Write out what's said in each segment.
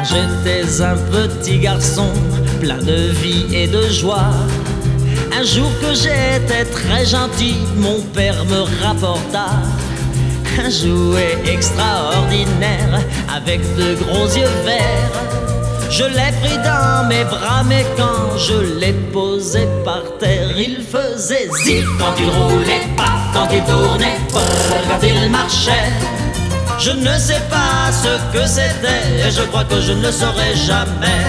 J'étais un petit garçon plein de vie et de joie. Un jour que j'étais très gentil, mon père me rapporta un jouet extraordinaire avec de gros yeux verts. Je l'ai pris dans mes bras, mais quand je l'ai posé par terre, il faisait zip quand il roulait, paf quand il tournait, quand il marchait. Je ne sais pas ce que c'était, et je crois que je ne le saurai jamais.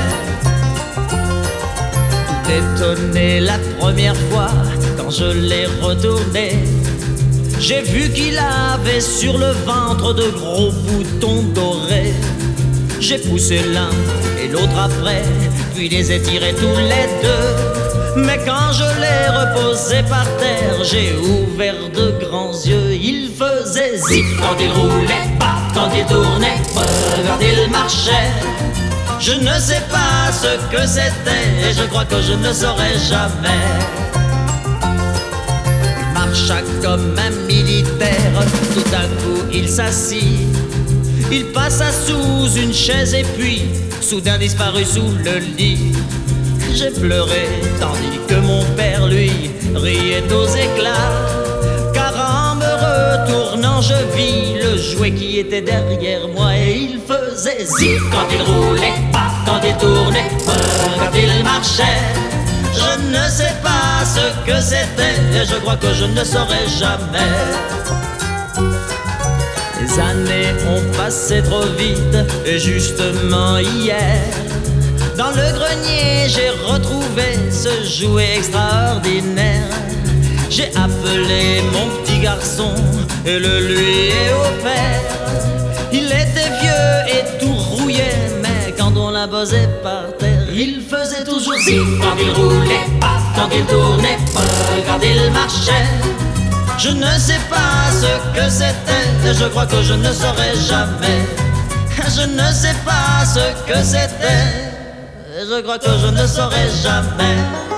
Tout étonné la première fois, quand je l'ai retourné, j'ai vu qu'il avait sur le ventre de gros boutons dorés. J'ai poussé l'un et l'autre après, puis les ai tirés tous les deux. Mais quand je l'ai reposé par terre, j'ai ouvert de grands yeux. Il faisait zip quand il roulait, paf quand il tournait, quand il marchait. Je ne sais pas ce que c'était, et je crois que je ne saurai jamais. Il marcha comme un militaire, tout d'un coup il s'assit. Il passa sous une chaise et puis soudain disparut sous le lit. J'ai pleuré tandis que mon père lui riait aux éclats, car en me retournant je vis le jouet qui était derrière moi. Et il faisait zip quand il roulait, paf quand il tournait, quand il marchait. Je ne sais pas ce que c'était, et je crois que je ne saurai jamais. Les années ont passé trop vite, et justement hier, dans le grenier j'ai retrouvé ce jouet extraordinaire. J'ai appelé mon petit garçon et le lui ai offert. Il était vieux et tout rouillé, mais quand on l'a posé par terre, il faisait toujours zip quand il roulait, paf quand il tournait, quand il marchait. Je ne sais pas ce que c'était, je crois que je ne saurai jamais. Je ne sais pas ce que c'était, je crois que je ne saurai jamais.